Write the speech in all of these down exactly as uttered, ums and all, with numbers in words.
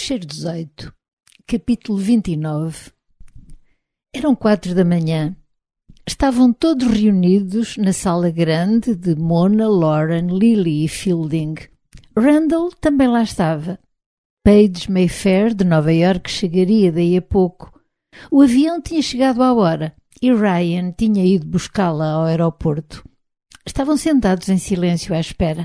Fecheiro dezoito, capítulo vinte e nove. Eram quatro da manhã. Estavam todos reunidos na sala grande de Mona, Lauren, Lily e Fielding. Randall também lá estava. Paige Mayfair, de Nova York, chegaria daí a pouco. O avião tinha chegado à hora e Ryan tinha ido buscá-la ao aeroporto. Estavam sentados em silêncio à espera.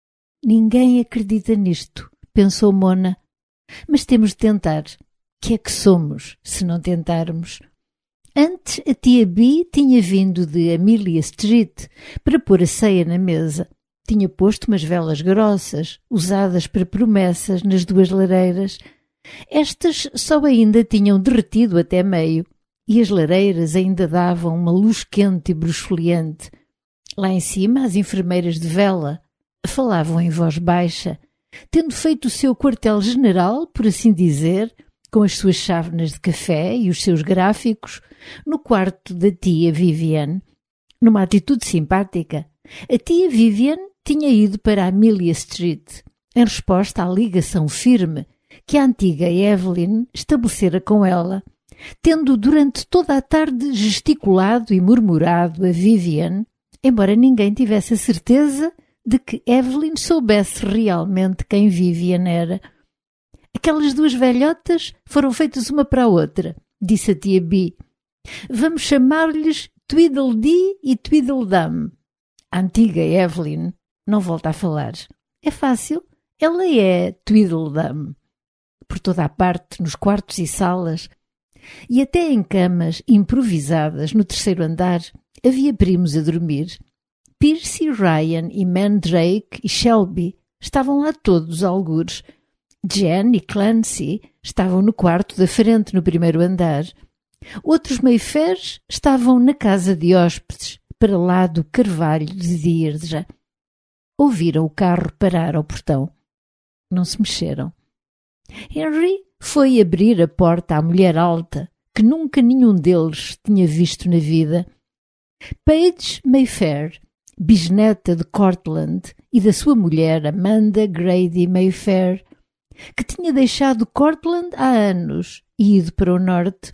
Ninguém acredita nisto, pensou Mona. Mas temos de tentar. Que é que somos, se não tentarmos? Antes, a tia Bee tinha vindo de Amelia Street para pôr a ceia na mesa. Tinha posto umas velas grossas, usadas para promessas, nas duas lareiras. Estas só ainda tinham derretido até meio, e as lareiras ainda davam uma luz quente e bruxuleante. Lá em cima, as enfermeiras de vela falavam em voz baixa, tendo feito o seu quartel-general, por assim dizer, com as suas chávenas de café e os seus gráficos, no quarto da tia Vivian. Numa atitude simpática, a tia Vivian tinha ido para a Amelia Street, em resposta à ligação firme que a antiga Evelyn estabelecera com ela, tendo durante toda a tarde gesticulado e murmurado a Vivian, embora ninguém tivesse a certeza de que Evelyn soubesse realmente quem Vivian era. Aquelas duas velhotas foram feitas uma para a outra, disse a tia Bee. Vamos chamar-lhes Tweedledee e Tweedledum. A antiga Evelyn não volta a falar. É fácil, ela é Tweedledum. Por toda a parte, nos quartos e salas, e até em camas improvisadas no terceiro andar, havia primos a dormir. Percy, Ryan e Mandrake e Shelby estavam lá todos algures. Jen e Clancy estavam no quarto da frente no primeiro andar. Outros Mayfairs estavam na casa de hóspedes, para lá do carvalho de Deirdre. Ouviram o carro parar ao portão. Não se mexeram. Henry foi abrir a porta à mulher alta, que nunca nenhum deles tinha visto na vida. Paige Mayfair, bisneta de Cortland e da sua mulher Amanda Grady Mayfair, que tinha deixado Cortland há anos e ido para o norte.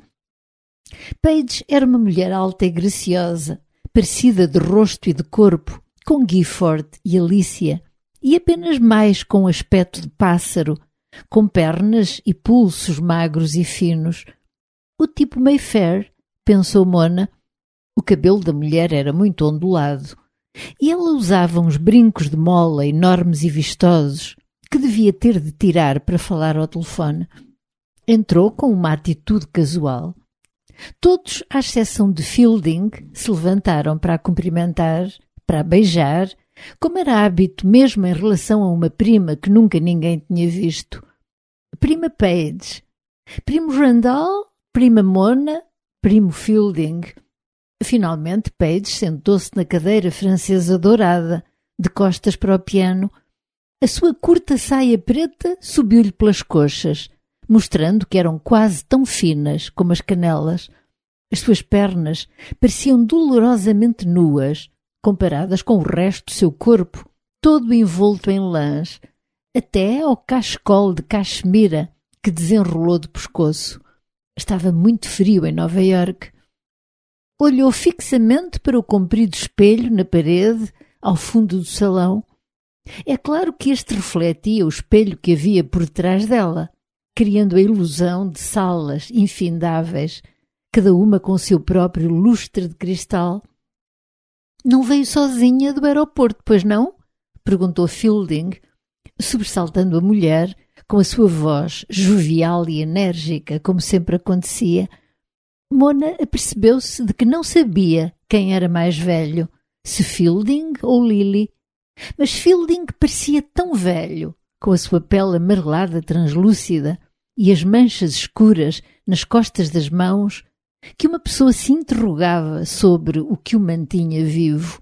Paige era uma mulher alta e graciosa, parecida de rosto e de corpo com Gifford e Alicia, e apenas mais com aspecto de pássaro, com pernas e pulsos magros e finos. O tipo Mayfair, pensou Mona. O cabelo da mulher era muito ondulado, e ela usava uns brincos de mola enormes e vistosos, que devia ter de tirar para falar ao telefone. Entrou com uma atitude casual. Todos, à exceção de Fielding, se levantaram para a cumprimentar, para a beijar, como era hábito mesmo em relação a uma prima que nunca ninguém tinha visto. Prima Paige, primo Randall, prima Mona, primo Fielding. Finalmente Paige sentou-se na cadeira francesa dourada, de costas para o piano. A sua curta saia preta subiu-lhe pelas coxas, mostrando que eram quase tão finas como as canelas. As suas pernas pareciam dolorosamente nuas, comparadas com o resto do seu corpo, todo envolto em lãs, até ao cachecol de cachemira que desenrolou do pescoço. Estava muito frio em Nova York. Olhou fixamente para o comprido espelho na parede, ao fundo do salão. É claro que este refletia o espelho que havia por detrás dela, criando a ilusão de salas infindáveis, cada uma com o seu próprio lustre de cristal. Não veio sozinha do aeroporto, pois não? Perguntou Fielding, sobressaltando a mulher com a sua voz jovial e enérgica, como sempre acontecia. Mona apercebeu-se de que não sabia quem era mais velho, se Fielding ou Lily. Mas Fielding parecia tão velho, com a sua pele amarelada translúcida e as manchas escuras nas costas das mãos, que uma pessoa se interrogava sobre o que o mantinha vivo.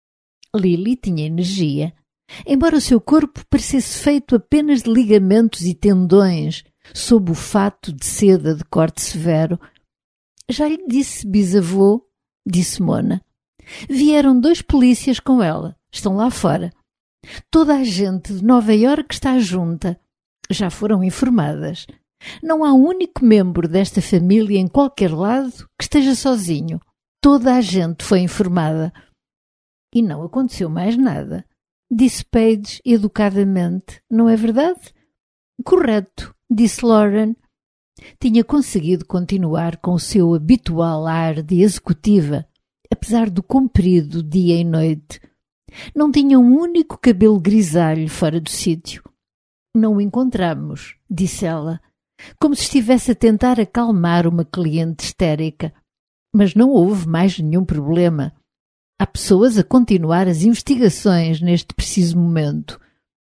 Lily tinha energia, embora o seu corpo parecesse feito apenas de ligamentos e tendões, sob o fato de seda de corte severo. Já lhe disse, bisavô, disse Mona. Vieram dois polícias com ela. Estão lá fora. Toda a gente de Nova Iorque está junta. já foram informadas. Não há um único membro desta família em qualquer lado que esteja sozinho. Toda a gente foi informada. E não aconteceu mais nada. Disse Paige educadamente. Não é verdade? Correto, disse Lauren. Tinha conseguido continuar com o seu habitual ar de executiva, apesar do comprido dia e noite. Não tinha um único cabelo grisalho fora do sítio. Não o encontramos, disse ela, como se estivesse a tentar acalmar uma cliente histérica. Mas não houve mais nenhum problema. Há pessoas a continuar as investigações neste preciso momento.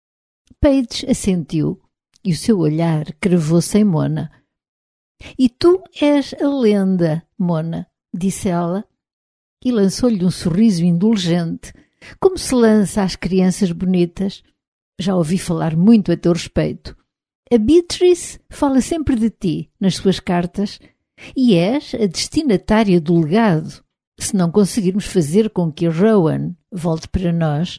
Paige assentiu e o seu olhar cravou-se em Mona. E tu és a lenda, Mona, disse ela, e lançou-lhe um sorriso indulgente, como se lança às crianças bonitas. Já ouvi falar muito a teu respeito. A Beatrice fala sempre de ti nas suas cartas e és a destinatária do legado, se não conseguirmos fazer com que a Rowan volte para nós.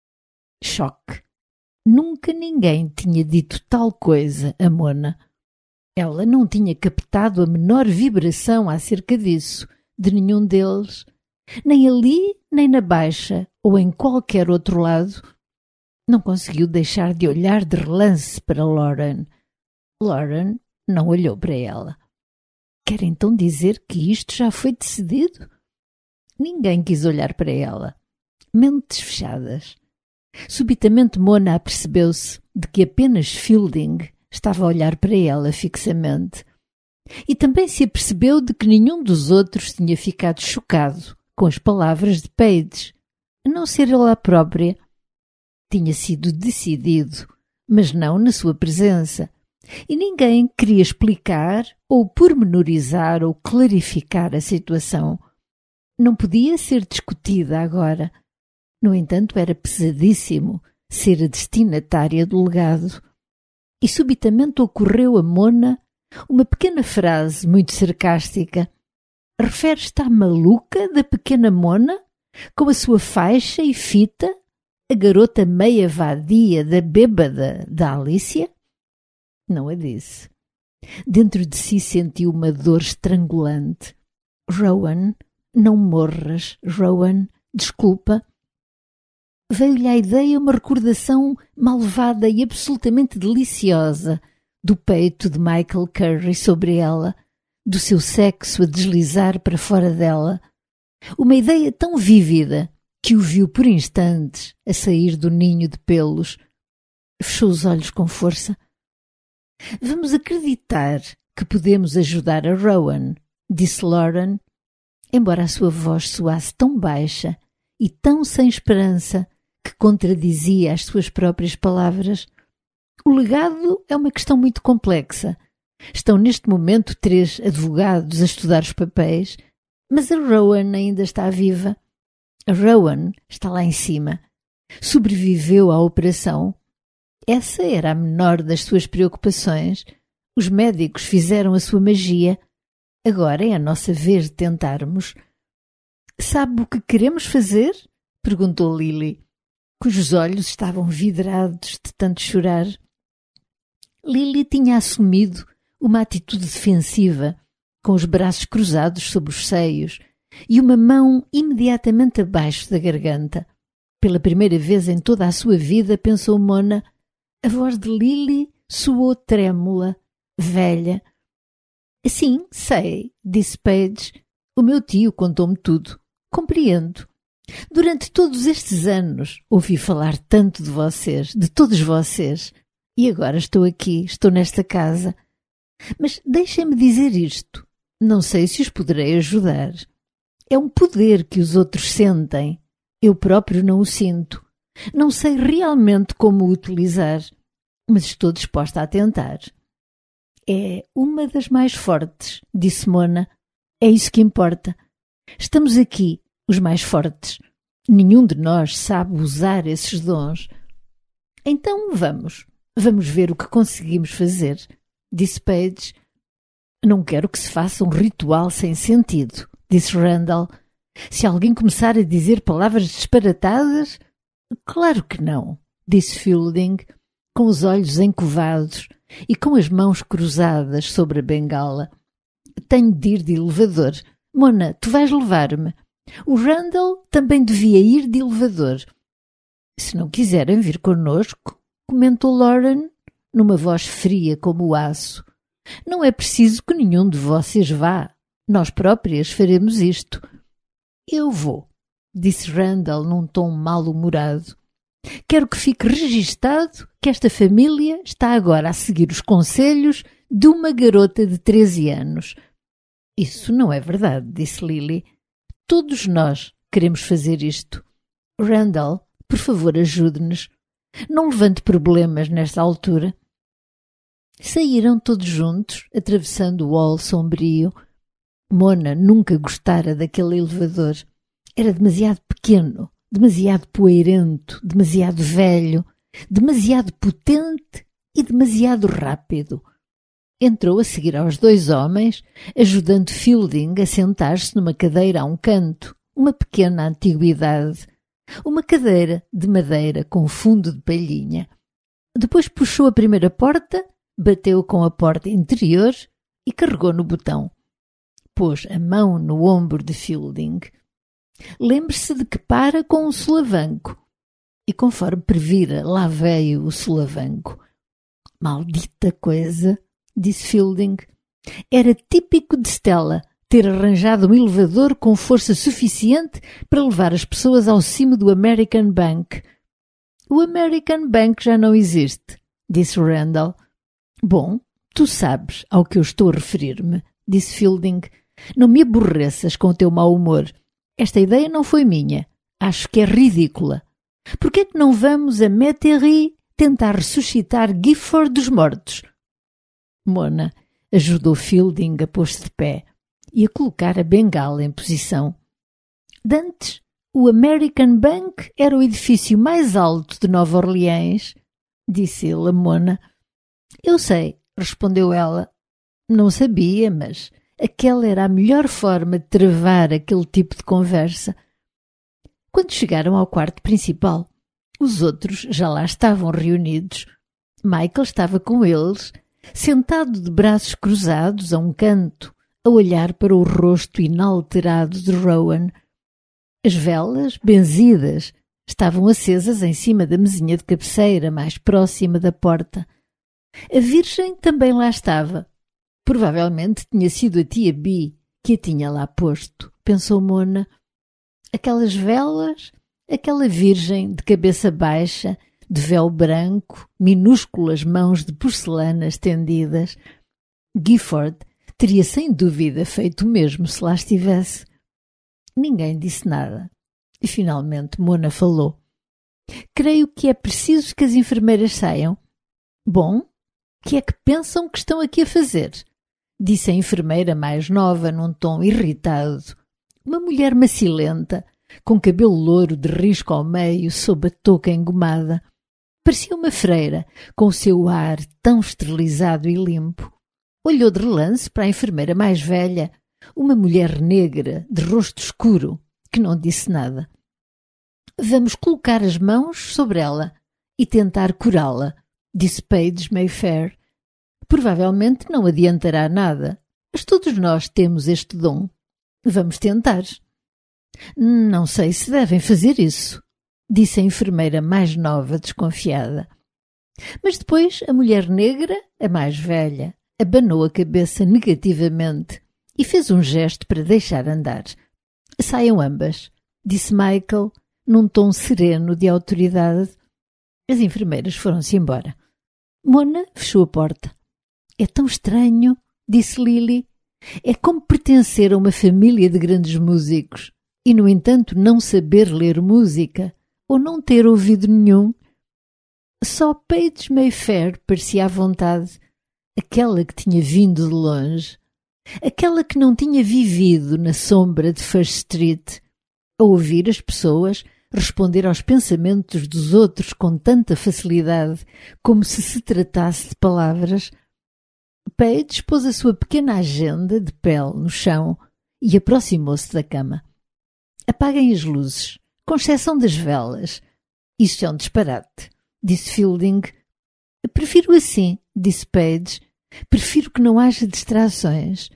Choque. Nunca ninguém tinha dito tal coisa a Mona. Ela não tinha captado a menor vibração acerca disso, de nenhum deles, nem ali, nem na Baixa, ou em qualquer outro lado. Não conseguiu deixar de olhar de relance para Lauren. Lauren não olhou para ela. Quer então dizer que isto já foi decidido? Ninguém quis olhar para ela. Mentes fechadas. Subitamente Mona apercebeu-se de que apenas Fielding estava a olhar para ela fixamente. E também se apercebeu de que nenhum dos outros tinha ficado chocado com as palavras de Paige, a não ser ela própria. Tinha sido decidido, mas não na sua presença, e ninguém queria explicar ou pormenorizar ou clarificar a situação. Não podia ser discutida agora. No entanto, era pesadíssimo ser a destinatária do legado. E subitamente ocorreu a Mona uma pequena frase muito sarcástica. Refere-te à maluca da pequena Mona, com a sua faixa e fita, a garota meia vadia da bêbada da Alicia? Não a disse. Dentro de si sentiu uma dor estrangulante. Rowan, não morras, Rowan, desculpa. Veio-lhe à ideia uma recordação malvada e absolutamente deliciosa do peito de Michael Curry sobre ela, do seu sexo a deslizar para fora dela. Uma ideia tão vívida que o viu por instantes a sair do ninho de pelos. Fechou os olhos com força. Vamos acreditar que podemos ajudar a Rowan, disse Lauren, embora a sua voz soasse tão baixa e tão sem esperança que contradizia as suas próprias palavras. O legado é uma questão muito complexa. Estão neste momento três advogados a estudar os papéis, mas a Rowan ainda está viva. A Rowan está lá em cima. Sobreviveu à operação. Essa era a menor das suas preocupações. Os médicos fizeram a sua magia. Agora é a nossa vez de tentarmos. Sabe o que queremos fazer? Perguntou Lily, cujos olhos estavam vidrados de tanto chorar. Lily tinha assumido uma atitude defensiva, com os braços cruzados sobre os seios e uma mão imediatamente abaixo da garganta. Pela primeira vez em toda a sua vida, pensou Mona, a voz de Lily soou trêmula, velha. Sim, sei, disse Paige. O meu tio contou-me tudo. Compreendo. Durante todos estes anos ouvi falar tanto de vocês, de todos vocês, e agora estou aqui, estou nesta casa. Mas deixem-me dizer isto. Não sei se os poderei ajudar. É um poder que os outros sentem. Eu próprio não o sinto. Não sei realmente como o utilizar, mas estou disposta a tentar. É uma das mais fortes, disse Mona. É isso que importa. Estamos aqui, os mais fortes. Nenhum de nós sabe usar esses dons. Então vamos, vamos ver o que conseguimos fazer, disse Paige. Não quero que se faça um ritual sem sentido, disse Randall. Se alguém começar a dizer palavras disparatadas... Claro que não, disse Fielding, com os olhos encovados, e com as mãos cruzadas sobre a bengala. Tenho de ir de elevador. Mona, tu vais levar-me. O Randall também devia ir de elevador. Se não quiserem vir connosco, comentou Lauren, numa voz fria como o aço. Não é preciso que nenhum de vocês vá. Nós próprias faremos isto. Eu vou, disse Randall num tom mal-humorado. Quero que fique registado que esta família está agora a seguir os conselhos de uma garota de treze anos. Isso não é verdade, disse Lily. Todos nós queremos fazer isto. Randall, por favor, ajude-nos. Não levante problemas nesta altura. Saíram todos juntos, atravessando o hall sombrio. Mona nunca gostara daquele elevador. Era demasiado pequeno, demasiado poeirento, demasiado velho, demasiado potente e demasiado rápido. Entrou a seguir aos dois homens, ajudando Fielding a sentar-se numa cadeira a um canto, uma pequena antiguidade. Uma cadeira de madeira com fundo de palhinha. Depois puxou a primeira porta, bateu com a porta interior e carregou no botão. Pôs a mão no ombro de Fielding. Lembre-se de que para com o solavanco. E conforme previra, lá veio o solavanco. Maldita coisa, disse Fielding. Era típico de Stella ter arranjado um elevador com força suficiente para levar as pessoas ao cimo do American Bank. O American Bank já não existe, disse Randall. Bom, tu sabes ao que eu estou a referir-me, disse Fielding. Não me aborreças com o teu mau humor. Esta ideia não foi minha. Acho que é ridícula. Por que é que não vamos a Metairie tentar ressuscitar Gifford dos mortos? Mona ajudou Fielding a pôr-se de pé e a colocar a bengala em posição. Dantes, o American Bank era o edifício mais alto de Nova Orleans, disse ele a Mona. Eu sei, respondeu ela. Não sabia, mas aquela era a melhor forma de travar aquele tipo de conversa. Quando chegaram ao quarto principal, os outros já lá estavam reunidos. Michael estava com eles, sentado de braços cruzados a um canto, a olhar para o rosto inalterado de Rowan. As velas, benzidas, estavam acesas em cima da mesinha de cabeceira mais próxima da porta. A Virgem também lá estava. Provavelmente tinha sido a tia Bee que a tinha lá posto, pensou Mona. Aquelas velas, aquela Virgem de cabeça baixa, de véu branco, minúsculas mãos de porcelana estendidas. Gifford teria sem dúvida feito o mesmo se lá estivesse. Ninguém disse nada. E finalmente Mona falou. Creio que é preciso que as enfermeiras saiam. Bom, que é que pensam que estão aqui a fazer? Disse a enfermeira mais nova num tom irritado. Uma mulher macilenta, com cabelo louro de risco ao meio sob a touca engomada. Parecia uma freira, com o seu ar tão esterilizado e limpo. Olhou de relance para a enfermeira mais velha, uma mulher negra, de rosto escuro, que não disse nada. Vamos colocar as mãos sobre ela e tentar curá-la, disse Paige Mayfair. Provavelmente não adiantará nada, mas todos nós temos este dom. Vamos tentar. Não sei se devem fazer isso, disse a enfermeira mais nova, desconfiada. Mas depois a mulher negra, a mais velha, abanou a cabeça negativamente e fez um gesto para deixar andar. Saiam ambas, disse Michael, num tom sereno de autoridade. As enfermeiras foram-se embora. Mona fechou a porta. É tão estranho, disse Lily. É como pertencer a uma família de grandes músicos e, no entanto, não saber ler música ou não ter ouvido nenhum. Só Paige Mayfair parecia à vontade, aquela que tinha vindo de longe, aquela que não tinha vivido na sombra de First Street, a ouvir as pessoas responder aos pensamentos dos outros com tanta facilidade, como se se tratasse de palavras. Paige pôs a sua pequena agenda de pele no chão e aproximou-se da cama. Apaguem as luzes, com exceção das velas. Isto é um disparate, disse Fielding. Prefiro assim, disse Paige. Prefiro que não haja distrações.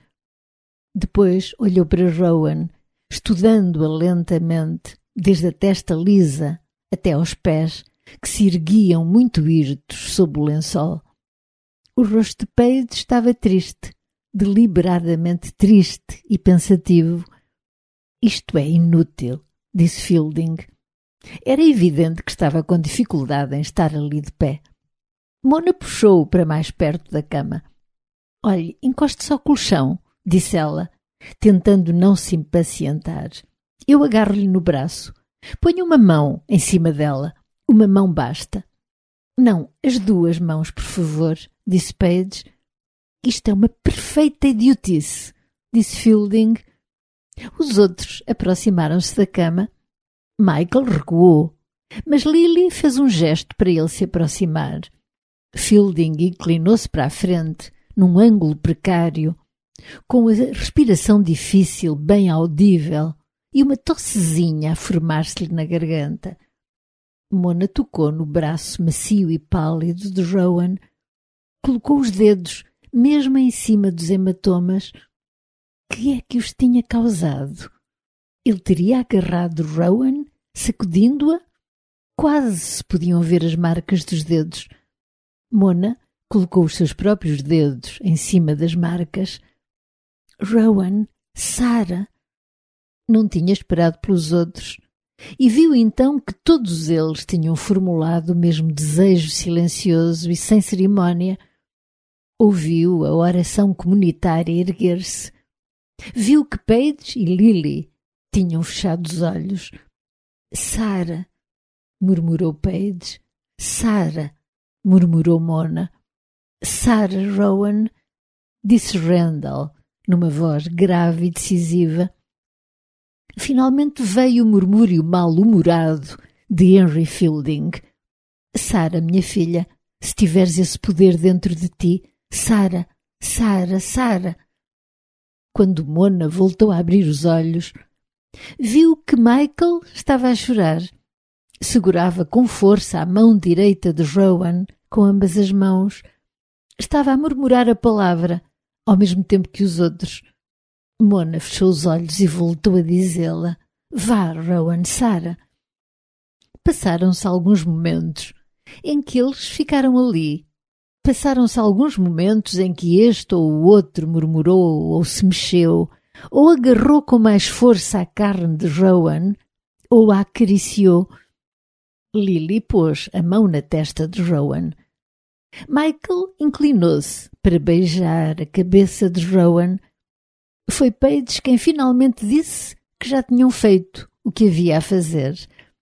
Depois olhou para Rowan, estudando-a lentamente, desde a testa lisa até aos pés, que se erguiam muito hirtos sob o lençol. O rosto de Paige estava triste, deliberadamente triste e pensativo. Isto é inútil, disse Fielding. Era evidente que estava com dificuldade em estar ali de pé. Mona puxou-o para mais perto da cama. Olhe, encoste-se ao colchão, disse ela, tentando não se impacientar. Eu agarro-lhe no braço. Ponha uma mão em cima dela. Uma mão basta. Não, as duas mãos, por favor, disse Paige. Isto é uma perfeita idiotice, disse Fielding. Os outros aproximaram-se da cama. Michael recuou, mas Lily fez um gesto para ele se aproximar. Fielding inclinou-se para a frente, num ângulo precário, com a respiração difícil, bem audível, e uma tossezinha a formar-se-lhe na garganta. Mona tocou no braço macio e pálido de Rowan, colocou os dedos mesmo em cima dos hematomas. Que é que os tinha causado? Ele teria agarrado Rowan, sacudindo-a? Quase se podiam ver as marcas dos dedos. Mona colocou os seus próprios dedos em cima das marcas. Rowan, Sarah. Não tinha esperado pelos outros e viu então que todos eles tinham formulado o mesmo desejo silencioso e sem cerimónia. Ouviu a oração comunitária erguer-se. Viu que Paige e Lily tinham fechado os olhos. Sarah, murmurou Paige. Sarah, murmurou Mona. Sarah Rowan, disse Randall, numa voz grave e decisiva. Finalmente veio o murmúrio mal-humorado de Henry Fielding. Sarah, minha filha, se tiveres esse poder dentro de ti, Sarah, Sarah, Sarah. Quando Mona voltou a abrir os olhos, viu que Michael estava a chorar. Segurava com força a mão direita de Rowan com ambas as mãos. Estava a murmurar a palavra, ao mesmo tempo que os outros. Mona fechou os olhos e voltou a dizê-la. Vá, Rowan, Sarah. Passaram-se alguns momentos em que eles ficaram ali. Passaram-se alguns momentos em que este ou o outro murmurou ou se mexeu, ou agarrou com mais força a carne de Rowan, ou a acariciou. Lily pôs a mão na testa de Rowan. Michael inclinou-se para beijar a cabeça de Rowan. Foi Paige quem finalmente disse que já tinham feito o que havia a fazer.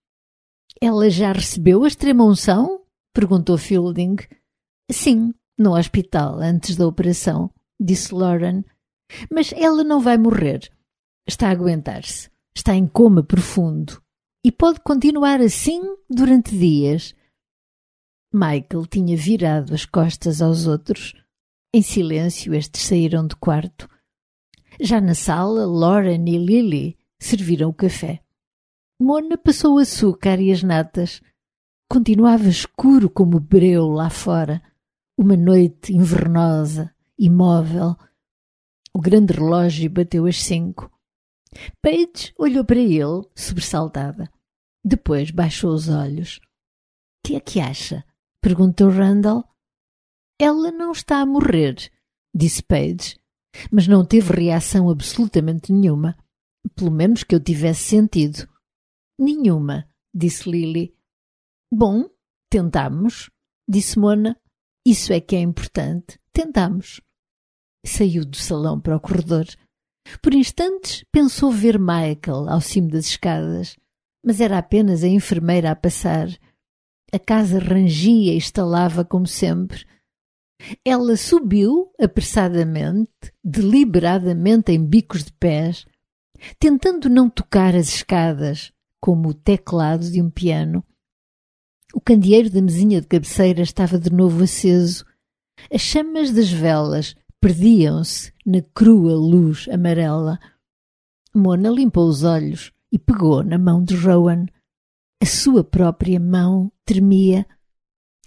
Ela já recebeu a extrema-unção? Perguntou Fielding. Sim, no hospital, antes da operação, disse Lauren. Mas ela não vai morrer. Está a aguentar-se. Está em coma profundo. E pode continuar assim durante dias. Michael tinha virado as costas aos outros. Em silêncio, estes saíram do quarto. Já na sala, Lauren e Lily serviram o café. Mona passou o açúcar e as natas. Continuava escuro como o breu lá fora. Uma noite invernosa, imóvel. O grande relógio bateu às cinco. Paige olhou para ele, sobressaltada. Depois baixou os olhos. — Que é que acha? — perguntou Randall. — Ela não está a morrer, disse Paige, mas não teve reação absolutamente nenhuma. Pelo menos que eu tivesse sentido. — Nenhuma, disse Lily. — Bom, tentamos, disse Mona. Isso é que é importante. Tentamos. Saiu do salão para o corredor. Por instantes pensou ver Michael ao cimo das escadas, mas era apenas a enfermeira a passar. A casa rangia e estalava como sempre. Ela subiu apressadamente, deliberadamente em bicos de pés, tentando não tocar as escadas, como o teclado de um piano. O candeeiro da mesinha de cabeceira estava de novo aceso. As chamas das velas perdiam-se na crua luz amarela. Mona limpou os olhos e pegou na mão de Rowan. A sua própria mão tremia.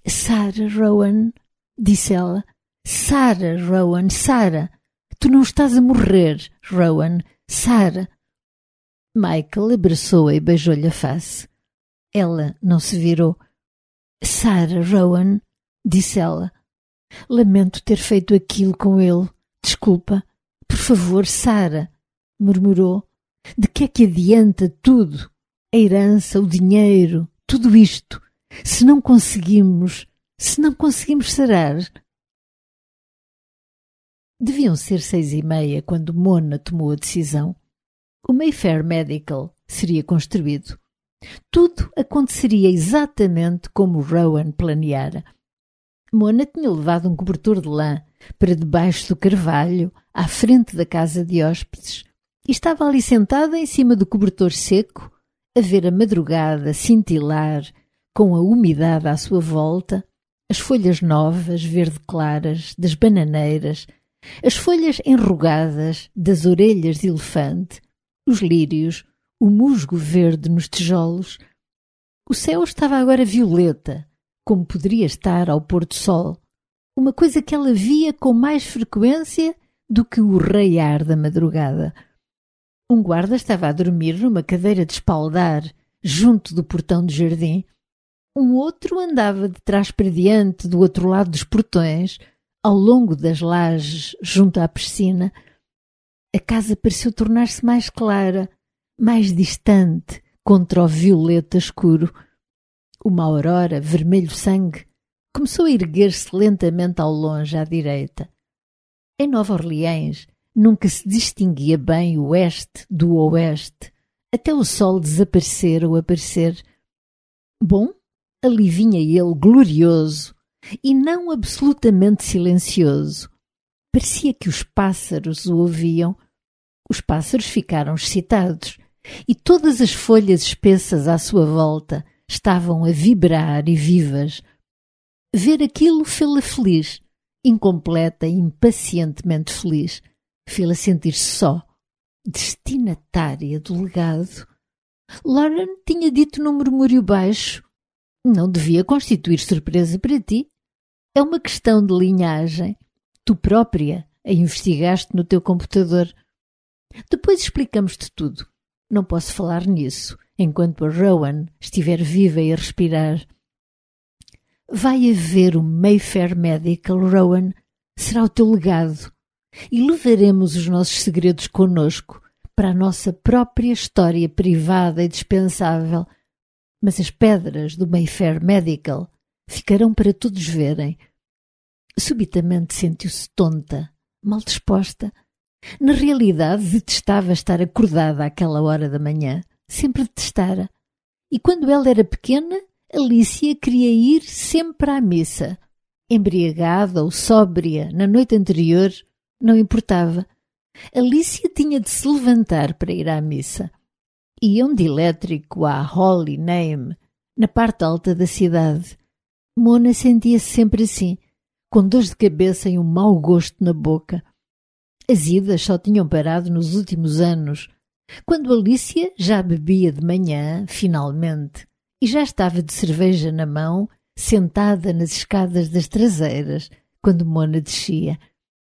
Sarah Rowan, disse ela. Sarah Rowan, Sarah. Tu não estás a morrer, Rowan. Sarah. Michael abraçou-a e beijou-lhe a face. Ela não se virou. Sarah Rowan, disse ela. Lamento ter feito aquilo com ele. Desculpa. Por favor, Sarah, murmurou. De que é que adianta tudo? A herança, o dinheiro, tudo isto, se não conseguimos, se não conseguimos sarar. Deviam ser seis e meia quando Mona tomou a decisão. O Mayfair Medical seria construído. Tudo aconteceria exatamente como Rowan planeara. Mona tinha levado um cobertor de lã para debaixo do carvalho, à frente da casa de hóspedes, e estava ali sentada em cima do cobertor seco, a ver a madrugada cintilar com a umidade à sua volta, as folhas novas, verde claras, das bananeiras, as folhas enrugadas das orelhas de elefante, os lírios, o musgo verde nos tijolos. O céu estava agora violeta, como poderia estar ao pôr do sol, uma coisa que ela via com mais frequência do que o raiar da madrugada. Um guarda estava a dormir numa cadeira de espaldar, junto do portão do jardim. Um outro andava de trás para diante, do outro lado dos portões, ao longo das lajes, junto à piscina. A casa pareceu tornar-se mais clara, mais distante, contra o violeta escuro. Uma aurora, vermelho sangue, começou a erguer-se lentamente ao longe à direita. Em Nova Orleans nunca se distinguia bem o oeste do oeste, até o sol desaparecer ou aparecer. Bom, ali vinha ele glorioso e não absolutamente silencioso. Parecia que os pássaros o ouviam. Os pássaros ficaram excitados e todas as folhas espessas à sua volta estavam a vibrar e vivas. Ver aquilo fê-la feliz, incompleta e impacientemente feliz. Fê-la sentir-se só, destinatária do legado. Lauren tinha dito num murmúrio baixo: não devia constituir surpresa para ti. É uma questão de linhagem. Tu própria a investigaste no teu computador. Depois explicamos-te tudo. Não posso falar nisso enquanto a Rowan estiver viva e a respirar. Vai haver o Mayfair Medical, Rowan. Será o teu legado. E levaremos os nossos segredos connosco para a nossa própria história privada e dispensável. Mas as pedras do Mayfair Medical ficarão para todos verem. Subitamente sentiu-se tonta, mal disposta. Na realidade, detestava estar acordada àquela hora da manhã. Sempre detestara. E quando ela era pequena, Alicia queria ir sempre à missa. Embriagada ou sóbria na noite anterior, não importava. Alicia tinha de se levantar para ir à missa. Iam de elétrico à Holy Name, na parte alta da cidade. Mona sentia-se sempre assim, com dores de cabeça e um mau gosto na boca. As idas só tinham parado nos últimos anos, quando Alicia já bebia de manhã, finalmente, e já estava de cerveja na mão, sentada nas escadas das traseiras, quando Mona descia.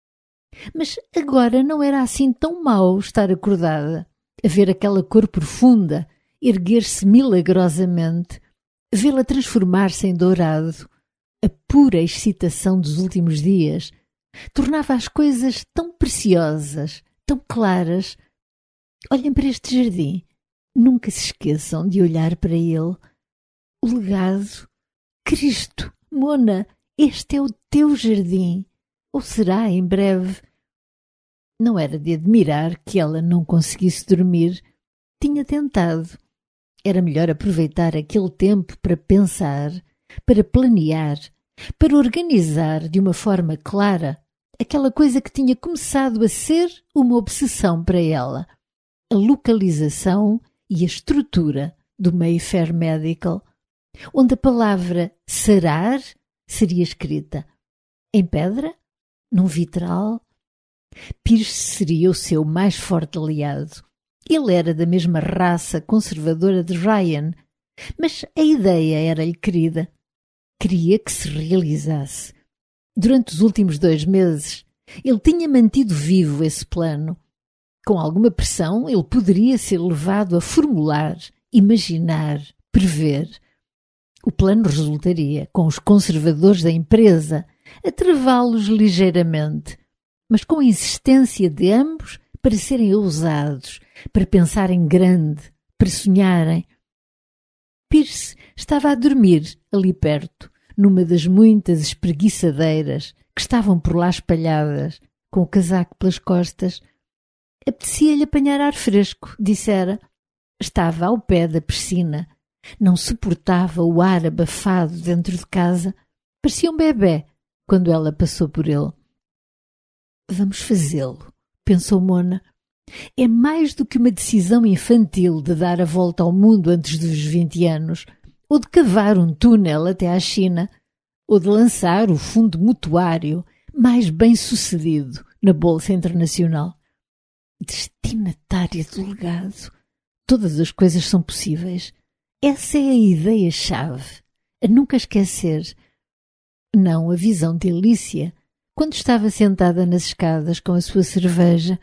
Mas agora não era assim tão mau estar acordada, a ver aquela cor profunda erguer-se milagrosamente, vê-la transformar-se em dourado. A pura excitação dos últimos dias tornava as coisas tão preciosas, tão claras. Olhem para este jardim. Nunca se esqueçam de olhar para ele. O legado. Cristo, Mona, este é o teu jardim. Ou será em breve? Não era de admirar que ela não conseguisse dormir. Tinha tentado. Era melhor aproveitar aquele tempo para pensar, para planear, para organizar de uma forma clara aquela coisa que tinha começado a ser uma obsessão para ela. A localização e a estrutura do Mayfair Medical, onde a palavra sarar seria escrita em pedra, num vitral. Pierce seria o seu mais forte aliado. Ele era da mesma raça conservadora de Ryan, mas a ideia era-lhe querida. Queria que se realizasse. Durante os últimos dois meses, ele tinha mantido vivo esse plano. Com alguma pressão, ele poderia ser levado a formular, imaginar, prever. O plano resultaria, com os conservadores da empresa, a travá-los ligeiramente, mas com a insistência de ambos para serem ousados, para pensarem grande, para sonharem. Pierce estava a dormir ali perto, numa das muitas espreguiçadeiras que estavam por lá espalhadas, com o casaco pelas costas. Apetecia-lhe apanhar ar fresco, dissera. Estava ao pé da piscina. Não suportava o ar abafado dentro de casa. Parecia um bebê quando ela passou por ele. Vamos fazê-lo, pensou Mona. É mais do que uma decisão infantil de dar a volta ao mundo antes dos vinte anos, ou de cavar um túnel até à China, ou de lançar o fundo mutuário mais bem-sucedido na Bolsa Internacional. Destinatária do legado. Todas as coisas são possíveis. Essa é a ideia-chave, a nunca esquecer. Não a visão de Alicia, quando estava sentada nas escadas com a sua cerveja.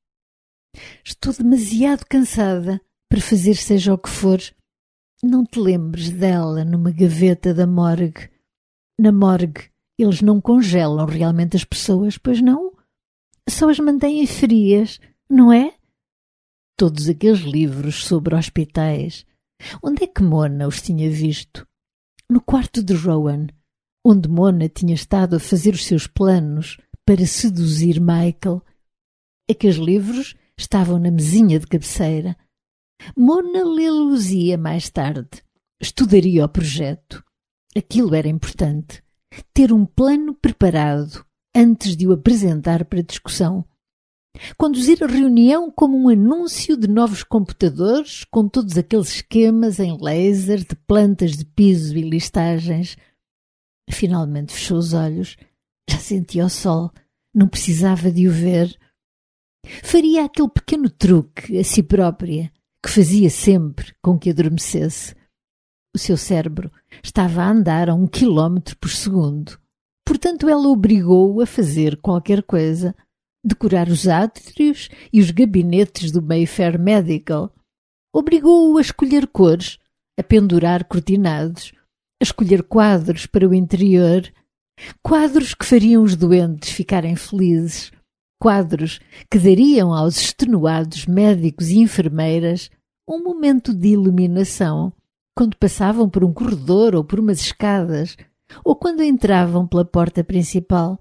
Estou demasiado cansada para fazer seja o que for. Não te lembres dela numa gaveta da morgue. Na morgue, eles não congelam realmente as pessoas, pois não? Só as mantêm frias, não é? Todos aqueles livros sobre hospitais. Onde é que Mona os tinha visto? No quarto de Rowan, onde Mona tinha estado a fazer os seus planos para seduzir Michael. Aqueles livros estavam na mesinha de cabeceira. Mona lê-los-ia mais tarde. Estudaria o projeto. Aquilo era importante. Ter um plano preparado antes de o apresentar para discussão. Conduzir a reunião como um anúncio de novos computadores com todos aqueles esquemas em laser de plantas de piso e listagens. Finalmente fechou os olhos. Já sentia o sol. Não precisava de o ver. Faria aquele pequeno truque a si própria que fazia sempre com que adormecesse. O seu cérebro estava a andar a um quilómetro por segundo. Portanto, ela obrigou-o a fazer qualquer coisa. Decorar os átrios e os gabinetes do Mayfair Medical. Obrigou-o a escolher cores, a pendurar cortinados, a escolher quadros para o interior, quadros que fariam os doentes ficarem felizes, quadros que dariam aos extenuados médicos e enfermeiras um momento de iluminação quando passavam por um corredor ou por umas escadas ou quando entravam pela porta principal.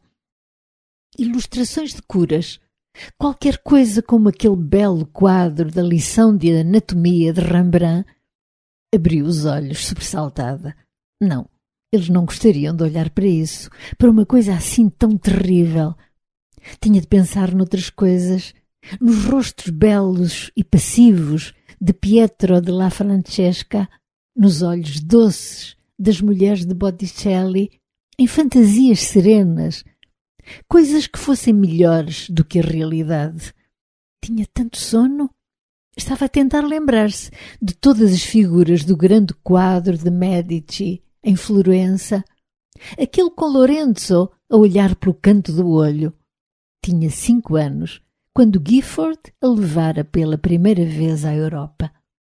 Ilustrações de curas, qualquer coisa como aquele belo quadro da lição de anatomia de Rembrandt. Abriu os olhos, sobressaltada. Não, eles não gostariam de olhar para isso, para uma coisa assim tão terrível. Tinha de pensar noutras coisas, nos rostos belos e passivos de Pietro della Francesca, nos olhos doces das mulheres de Botticelli, em fantasias serenas, coisas que fossem melhores do que a realidade. Tinha tanto sono? Estava a tentar lembrar-se de todas as figuras do grande quadro de Medici em Florença, aquele com Lorenzo a olhar pelo canto do olho. Tinha cinco anos, quando Gifford a levara pela primeira vez à Europa.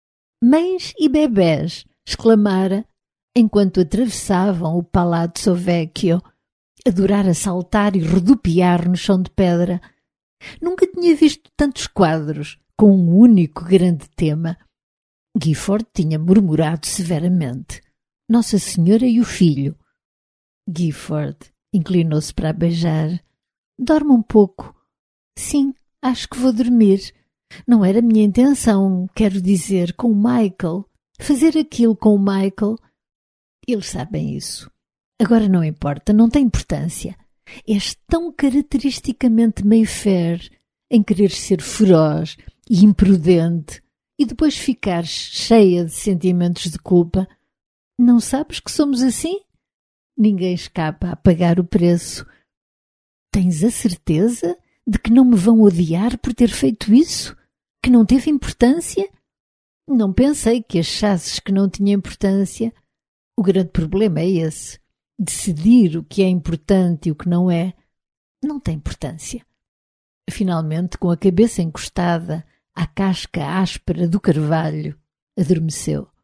Mães e bebés, exclamara, enquanto atravessavam o Palazzo Vecchio, adorar saltar e rodopiar no chão de pedra. Nunca tinha visto tantos quadros com um único grande tema. Gifford tinha murmurado severamente. Nossa Senhora e o filho. Gifford inclinou-se para a beijar. Dorme um pouco. Sim, acho que vou dormir. Não era minha intenção, quero dizer, com o Michael. Fazer aquilo com o Michael. Eles sabem isso. Agora não importa, não tem importância. És tão caracteristicamente Mayfair em querer ser feroz e imprudente e depois ficares cheia de sentimentos de culpa. Não sabes que somos assim? Ninguém escapa a pagar o preço. Tens a certeza de que não me vão odiar por ter feito isso? Que não teve importância? Não pensei que achasses que não tinha importância. O grande problema é esse. decidir o que é importante e o que não é, não tem importância. Finalmente, com a cabeça encostada à casca áspera do carvalho, adormeceu.